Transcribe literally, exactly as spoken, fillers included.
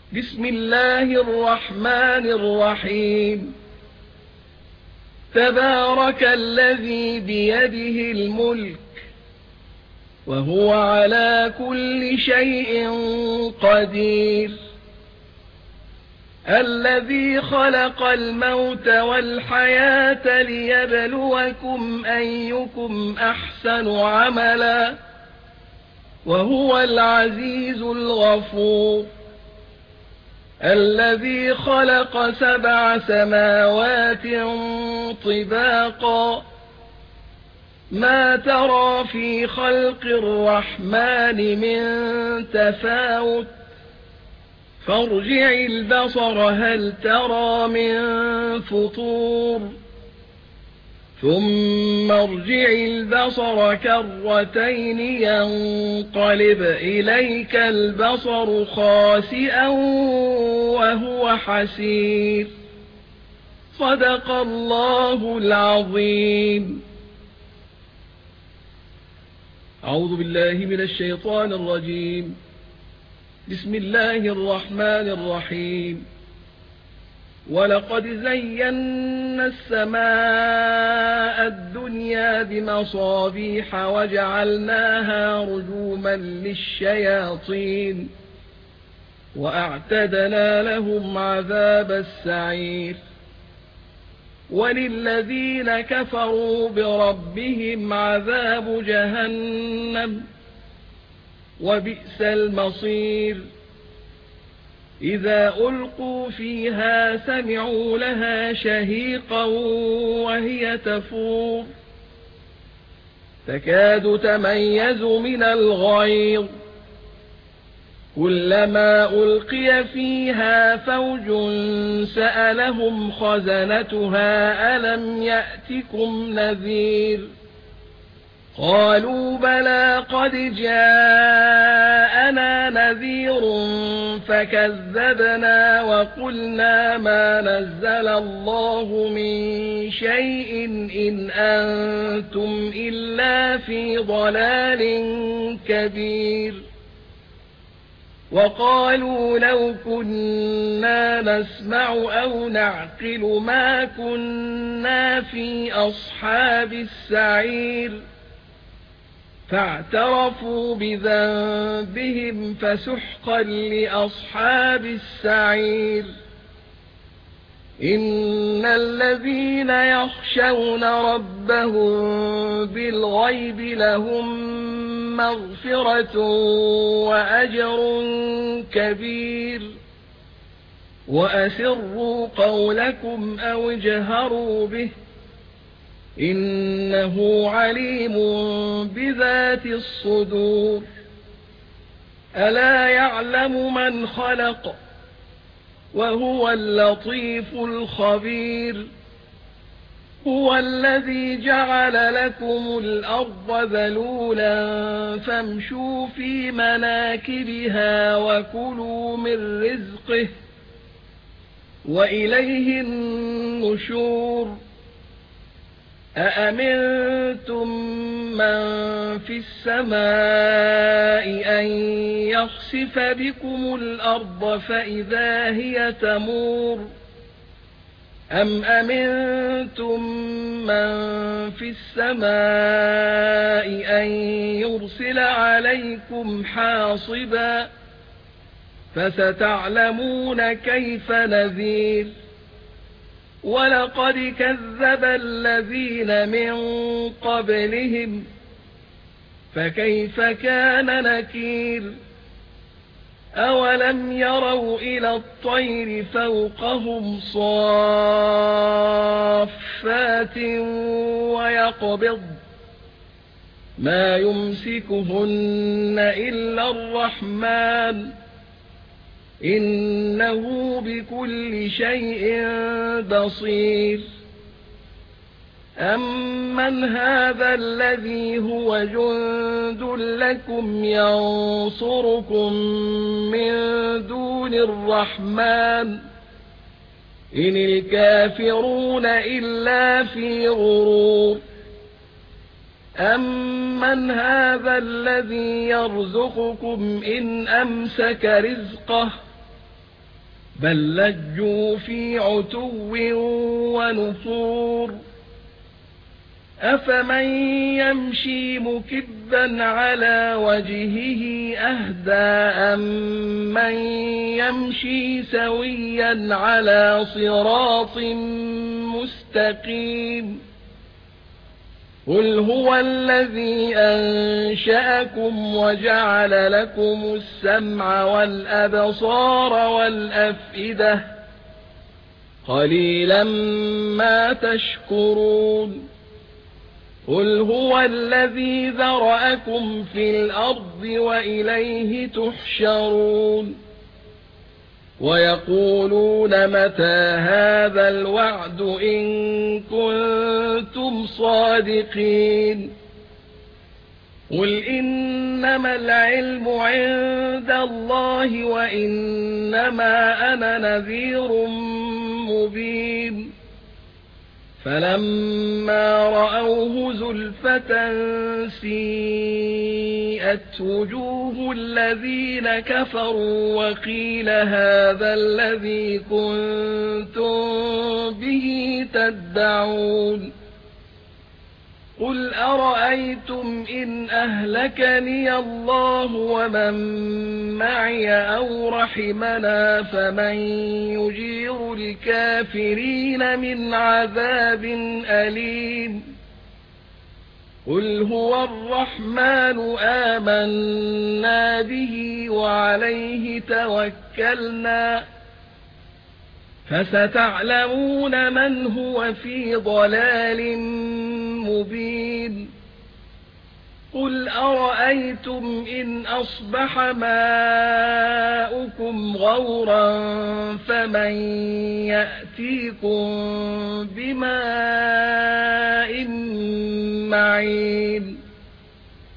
بسم الله الرحمن الرحيم تبارك الذي بيده الملك وهو على كل شيء قدير الذي خلق الموت والحياة ليبلوكم أيكم أحسن عملا وهو العزيز الغفور الذي خلق سبع سماوات طباقا ما ترى في خلق الرحمن من تفاوت فارجع البصر هل ترى من فطور ثم ارجع البصر كرتين ينقلب إليك البصر خاسئا وهو حسير صدق الله العظيم. أعوذ بالله من الشيطان الرجيم. بسم الله الرحمن الرحيم. ولقد زينا السماء الدنيا بمصابيح وجعلناها رجوما للشياطين وأعتدنا لهم عذاب السعير وللذين كفروا بربهم عذاب جهنم وبئس المصير إذا ألقوا فيها سمعوا لها شهيقا وهي تفور تكاد تميز من الغيظ كلما ألقي فيها فوج سألهم خزنتها ألم يأتكم نذير قالوا بلى قد جاءنا نذير فكذبنا وقلنا ما نزل الله من شيء إن أنتم إلا في ضلال كبير وقالوا لو كنا نسمع أو نعقل ما كنا في أصحاب السعير فاعترفوا بذنبهم فسحقا لأصحاب السعير إن الذين يخشون ربهم بالغيب لهم مغفرة وأجر كبير وأسروا قولكم أو اجهروا به إنه عليم بذات الصدور ألا يعلم من خلق وهو اللطيف الخبير هو الذي جعل لكم الأرض ذلولا فامشوا في مناكبها وكلوا من رزقه وإليه النشور أأمنتم من في السماء أن يخسف بكم الأرض فإذا هي تمور أم أمنتم من في السماء أن يرسل عليكم حاصبا فستعلمون كيف نذير ولقد كذب الذين من قبلهم فكيف كان نكير أولم يروا إلى الطير فوقهم صافات ويقبض ما يمسكهن إلا الرحمن إنه بكل شيء بصير أمن هذا الذي هو جند لكم ينصركم من دون الرحمن إن الكافرون إلا في غرور أمن هذا الذي يرزقكم إن أمسك رزقه بل لجوا في عتو ونفور أفمن يمشي مكبا على وجهه أهدى أم من يمشي سويا على صراط مستقيم قل هو الذي أنشأكم وجعل لكم السمع والأبصار والأفئدة قليلا ما تشكرون قل هو الذي ذرأكم في الأرض وإليه تحشرون ويقولون متى هذا الوعد إن كنتم صادقين قل إنما العلم عند الله وإنما أنا نذير مبين فلما رأوه زلفة سيئت وجوه الذين كفروا وقيل هذا الذي كنتم به تدعون قل أرأيتم إن أهلكني الله ومن معي أو رحمنا فمن يجير الكافرين من عذاب أليم قل هو الرحمن آمنا به وعليه توكلنا فستعلمون من هو في ضلال مبين قل أرأيتم إن أصبح ماؤكم غورا فمن يأتيكم بماء معين